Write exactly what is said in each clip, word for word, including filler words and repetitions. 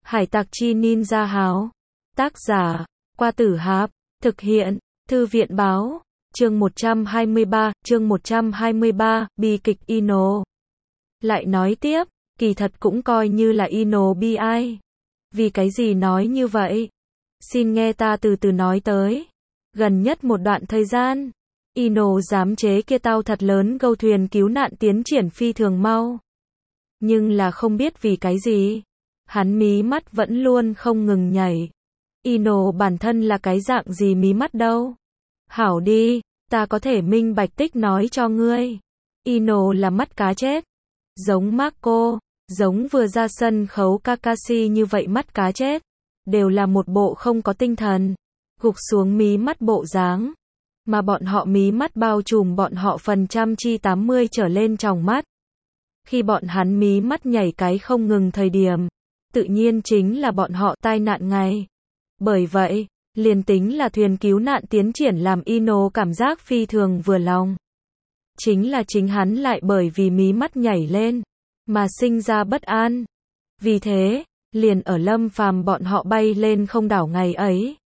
Hải tặc chi ninja háo. Tác giả, Qua Tử Háp. Thực hiện, Thư viện báo. Chương một trăm hai mươi ba, chương một trăm hai mươi ba, bi kịch Ino. Lại nói tiếp, kỳ thật cũng coi như là Ino bi ai. Vì cái gì nói như vậy? Xin nghe ta từ từ nói tới. Gần nhất một đoạn thời gian, Ino giám chế kia tàu thật lớn gâu thuyền cứu nạn tiến triển phi thường mau. Nhưng là không biết vì cái gì, hắn mí mắt vẫn luôn không ngừng nhảy. Ino bản thân là cái dạng gì mí mắt đâu? Hảo đi, ta có thể minh bạch tích nói cho ngươi. Ino là mắt cá chết. Giống Marco, giống vừa ra sân khấu Kakashi như vậy mắt cá chết. Đều là một bộ không có tinh thần, gục xuống mí mắt bộ dáng. Mà bọn họ mí mắt bao trùm bọn họ phần trăm chi tám mươi trở lên tròng mắt. Khi bọn hắn mí mắt nhảy cái không ngừng thời điểm, tự nhiên chính là bọn họ tai nạn ngay. Bởi vậy, liền tính là thuyền cứu nạn tiến triển làm Ino cảm giác phi thường vừa lòng. Chính là chính hắn lại bởi vì mí mắt nhảy lên, mà sinh ra bất an. Vì thế, liền ở Lâm Phàm bọn họ bay lên không đảo ngày ấy.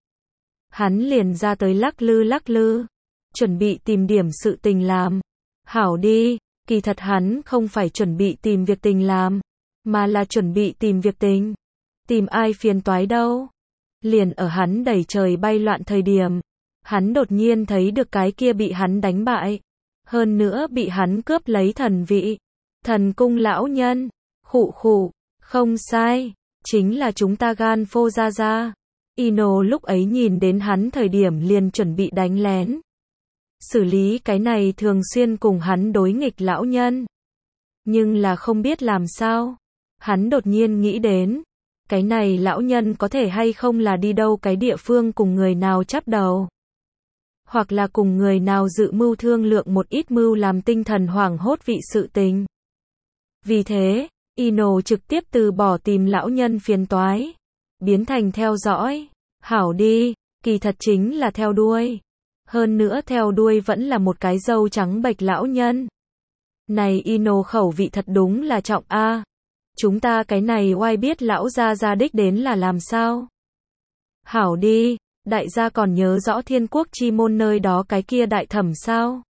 Hắn liền ra tới lắc lư lắc lư, chuẩn bị tìm điểm sự tình làm. Hảo đi, kỳ thật hắn không phải chuẩn bị tìm việc tình làm, mà là chuẩn bị tìm việc tình. Tìm ai phiền toái đâu. Liền ở hắn đẩy trời bay loạn thời điểm, hắn đột nhiên thấy được cái kia bị hắn đánh bại, hơn nữa bị hắn cướp lấy thần vị, thần cung lão nhân. Khụ khụ, không sai, chính là chúng ta Gan Phô Gia Gia. Ino lúc ấy nhìn đến hắn thời điểm liền chuẩn bị đánh lén, xử lý cái này thường xuyên cùng hắn đối nghịch lão nhân. Nhưng là không biết làm sao, hắn đột nhiên nghĩ đến, cái này lão nhân có thể hay không là đi đâu cái địa phương cùng người nào chắp đầu, hoặc là cùng người nào dự mưu thương lượng một ít mưu làm tinh thần hoảng hốt vị sự tình. Vì thế, Ino trực tiếp từ bỏ tìm lão nhân phiền toái, biến thành theo dõi. Hảo đi, kỳ thật chính là theo đuôi. Hơn nữa theo đuôi vẫn là một cái râu trắng bệch lão nhân. Này Ino khẩu vị thật đúng là trọng a. Chúng ta cái này oai biết lão gia gia đích đến là làm sao? Hảo đi, đại gia còn nhớ rõ Thiên Quốc Chi Môn nơi đó cái kia đại thẩm sao?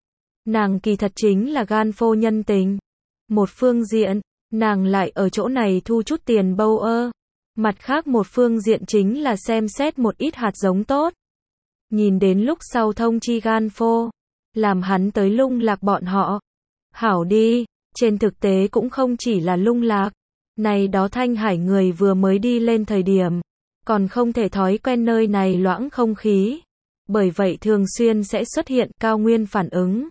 Nàng kỳ thật chính là Gan Phô nhân tình. Một phương diện, nàng lại ở chỗ này thu chút tiền bâu ơ. Mặt khác một phương diện chính là xem xét một ít hạt giống tốt. Nhìn đến lúc sau thông chi Gan Phô, làm hắn tới lung lạc bọn họ. Hảo đi, trên thực tế cũng không chỉ là lung lạc. Này đó Thanh Hải người vừa mới đi lên thời điểm, còn không thể thói quen nơi này loãng không khí. Bởi vậy thường xuyên sẽ xuất hiện cao nguyên phản ứng.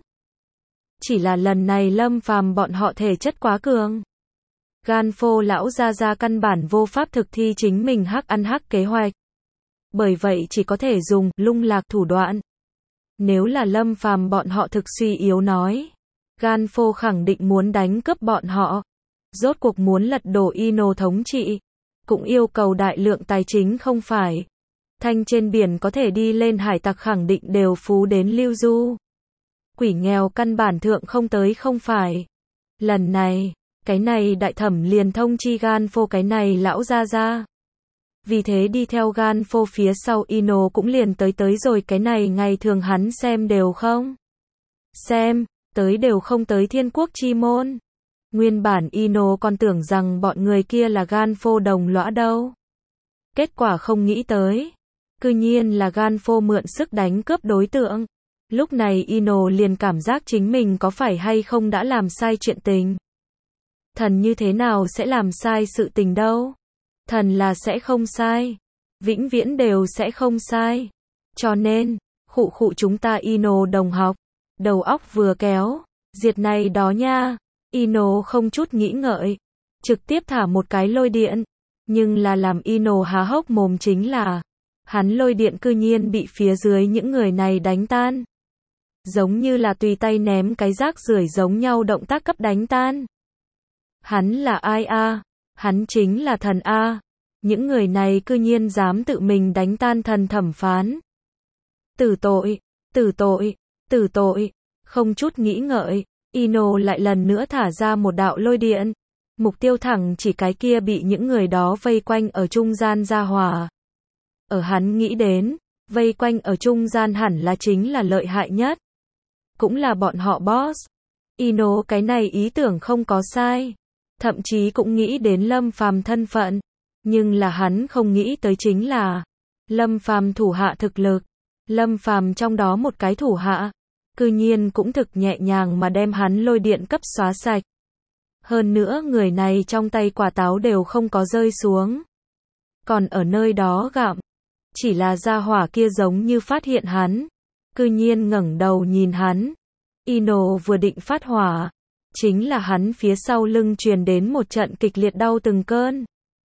Chỉ là lần này Lâm Phàm bọn họ thể chất quá cường. Gan Phô lão gia gia căn bản vô pháp thực thi chính mình hắc ăn hắc kế hoạch. Bởi vậy chỉ có thể dùng lung lạc thủ đoạn. Nếu là Lâm Phàm bọn họ thực suy yếu nói, Gan Phô khẳng định muốn đánh cướp bọn họ. Rốt cuộc muốn lật đổ Ino thống trị, cũng yêu cầu đại lượng tài chính không phải. Thanh trên biển có thể đi lên hải tặc khẳng định đều phú đến lưu du. Quỷ nghèo căn bản thượng không tới không phải. Lần này, cái này đại thẩm liền thông chi Gan Phô cái này lão gia gia. Vì thế đi theo Gan Phô phía sau Ino cũng liền tới tới rồi cái này ngày thường hắn xem đều không. Xem, tới đều không tới Thiên Quốc Chi Môn. Nguyên bản Ino còn tưởng rằng bọn người kia là Gan Phô đồng lõa đâu. Kết quả không nghĩ tới. Cư nhiên là Gan Phô mượn sức đánh cướp đối tượng. Lúc này Ino liền cảm giác chính mình có phải hay không đã làm sai chuyện tình. Thần như thế nào sẽ làm sai sự tình đâu? Thần là sẽ không sai. Vĩnh viễn đều sẽ không sai. Cho nên, khụ khụ chúng ta Ino đồng học. Đầu óc vừa kéo. Diệt này đó nha. Ino không chút nghĩ ngợi. Trực tiếp thả một cái lôi điện. Nhưng là làm Ino há hốc mồm chính là. Hắn lôi điện cư nhiên bị phía dưới những người này đánh tan. Giống như là tùy tay ném cái rác rưởi giống nhau động tác cấp đánh tan. Hắn là ai a? Hắn chính là thần a. Những người này cư nhiên dám tự mình đánh tan thần thẩm phán. Tử tội, tử tội, tử tội. Không chút nghĩ ngợi, Ino lại lần nữa thả ra một đạo lôi điện. Mục tiêu thẳng chỉ cái kia bị những người đó vây quanh ở trung gian gia hỏa. Ở hắn nghĩ đến, vây quanh ở trung gian hẳn là chính là lợi hại nhất. Cũng là bọn họ boss. Ino cái này ý tưởng không có sai. Thậm chí cũng nghĩ đến Lâm Phàm thân phận. Nhưng là hắn không nghĩ tới chính là Lâm Phàm thủ hạ thực lực. Lâm Phàm trong đó một cái thủ hạ, cư nhiên cũng thực nhẹ nhàng mà đem hắn lôi điện cấp xóa sạch. Hơn nữa người này trong tay quả táo đều không có rơi xuống. Còn ở nơi đó gặm. Chỉ là gia hỏa kia giống như phát hiện hắn. Cư nhiên ngẩng đầu nhìn hắn. Ino vừa định phát hỏa. Chính là hắn phía sau lưng truyền đến một trận kịch liệt đau từng cơn.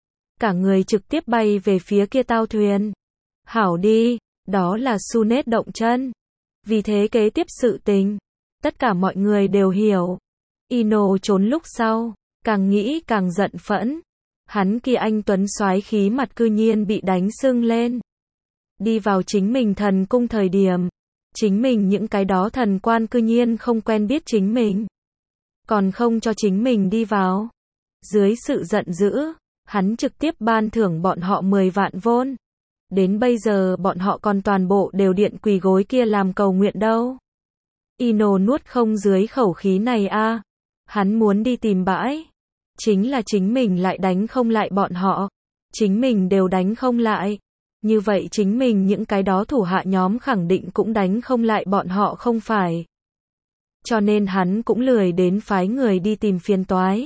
Cả người trực tiếp bay về phía kia tao thuyền. Hảo đi, đó là Sunet động chân. Vì thế kế tiếp sự tình, tất cả mọi người đều hiểu. Ino trốn lúc sau, càng nghĩ càng giận phẫn. Hắn kia anh tuấn soái khí mặt cư nhiên bị đánh sưng lên. Đi vào chính mình thần cung thời điểm, chính mình những cái đó thần quan cư nhiên không quen biết chính mình. Còn không cho chính mình đi vào. Dưới sự giận dữ, hắn trực tiếp ban thưởng bọn họ mười vạn vôn. Đến bây giờ bọn họ còn toàn bộ đều điện quỳ gối kia làm cầu nguyện đâu. Ino nuốt không dưới khẩu khí này a. Hắn muốn đi tìm bãi. Chính là chính mình lại đánh không lại bọn họ. Chính mình đều đánh không lại. Như vậy chính mình những cái đó thủ hạ nhóm khẳng định cũng đánh không lại bọn họ không phải. Cho nên hắn cũng lười đến phái người đi tìm phiền toái.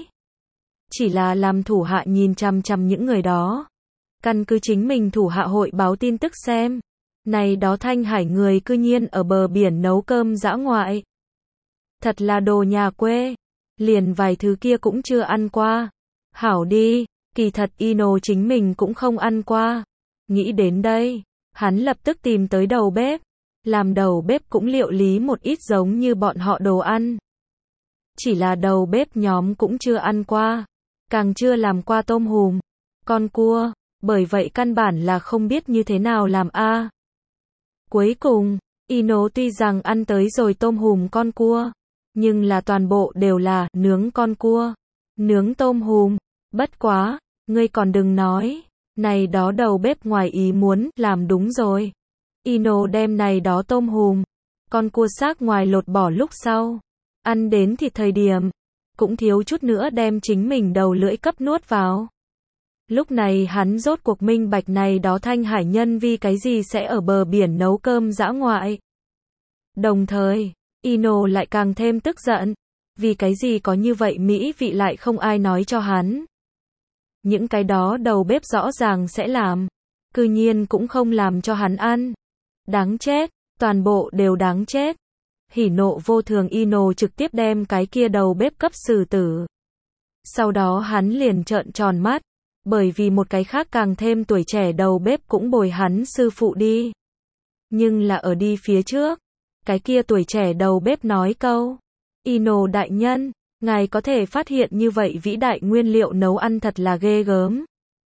Chỉ là làm thủ hạ nhìn chằm chằm những người đó. Căn cứ chính mình thủ hạ hội báo tin tức xem. Này đó Thanh Hải người cư nhiên ở bờ biển nấu cơm dã ngoại. Thật là đồ nhà quê. Liền vài thứ kia cũng chưa ăn qua. Hảo đi, kỳ thật Ino chính mình cũng không ăn qua. Nghĩ đến đây, hắn lập tức tìm tới đầu bếp. Làm đầu bếp cũng liệu lý một ít giống như bọn họ đồ ăn. Chỉ là đầu bếp nhóm cũng chưa ăn qua. Càng chưa làm qua tôm hùm, con cua. Bởi vậy căn bản là không biết như thế nào làm a. Cuối cùng, Ino tuy rằng ăn tới rồi tôm hùm con cua, nhưng là toàn bộ đều là nướng con cua, nướng tôm hùm. Bất quá, ngươi còn đừng nói, này đó đầu bếp ngoài ý muốn làm đúng rồi. Ino đem này đó tôm hùm, con cua xác ngoài lột bỏ lúc sau, ăn đến thịt thời điểm, cũng thiếu chút nữa đem chính mình đầu lưỡi cấp nuốt vào. Lúc này hắn rốt cuộc minh bạch này đó Thanh Hải nhân vì cái gì sẽ ở bờ biển nấu cơm dã ngoại. Đồng thời, Ino lại càng thêm tức giận. Vì cái gì có như vậy mỹ vị lại không ai nói cho hắn. Những cái đó đầu bếp rõ ràng sẽ làm. Cư nhiên cũng không làm cho hắn ăn. Đáng chết, toàn bộ đều đáng chết. Hỉ nộ vô thường Ino trực tiếp đem cái kia đầu bếp cấp xử tử. Sau đó hắn liền trợn tròn mắt. Bởi vì một cái khác càng thêm tuổi trẻ đầu bếp cũng bồi hắn sư phụ đi. Nhưng là ở đi phía trước, cái kia tuổi trẻ đầu bếp nói câu, Ino đại nhân, ngài có thể phát hiện như vậy vĩ đại nguyên liệu nấu ăn thật là ghê gớm.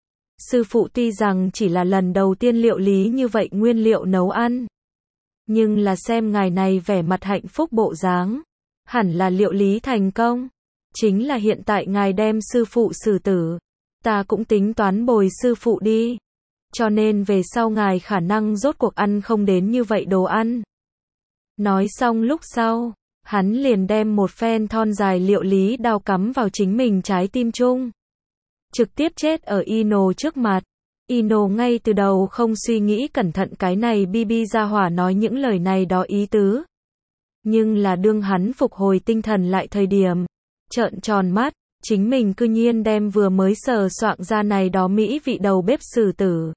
Sư phụ tuy rằng chỉ là lần đầu tiên liệu lý như vậy nguyên liệu nấu ăn. Nhưng là xem ngài này vẻ mặt hạnh phúc bộ dáng, hẳn là liệu lý thành công. Chính là hiện tại ngài đem sư phụ xử tử. Ta cũng tính toán bồi sư phụ đi. Cho nên về sau ngài khả năng rốt cuộc ăn không đến như vậy đồ ăn. Nói xong lúc sau, hắn liền đem một phen thon dài liệu lý đao cắm vào chính mình trái tim chung. Trực tiếp chết ở Ino trước mặt. Ino ngay từ đầu không suy nghĩ cẩn thận cái này Bibi gia hỏa nói những lời này đó ý tứ. Nhưng là đương hắn phục hồi tinh thần lại thời điểm, trợn tròn mắt. Chính mình cư nhiên đem vừa mới sờ soạn ra này đó mỹ vị đầu bếp xử tử.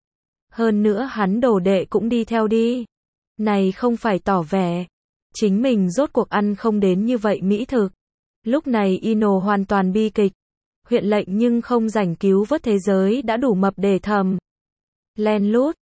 Hơn nữa hắn đồ đệ cũng đi theo đi. Này không phải tỏ vẻ. Chính mình rốt cuộc ăn không đến như vậy mỹ thực. Lúc này Ino hoàn toàn bi kịch. Huyện lệnh nhưng không rảnh cứu vớt thế giới đã đủ mập để thầm. Len lút,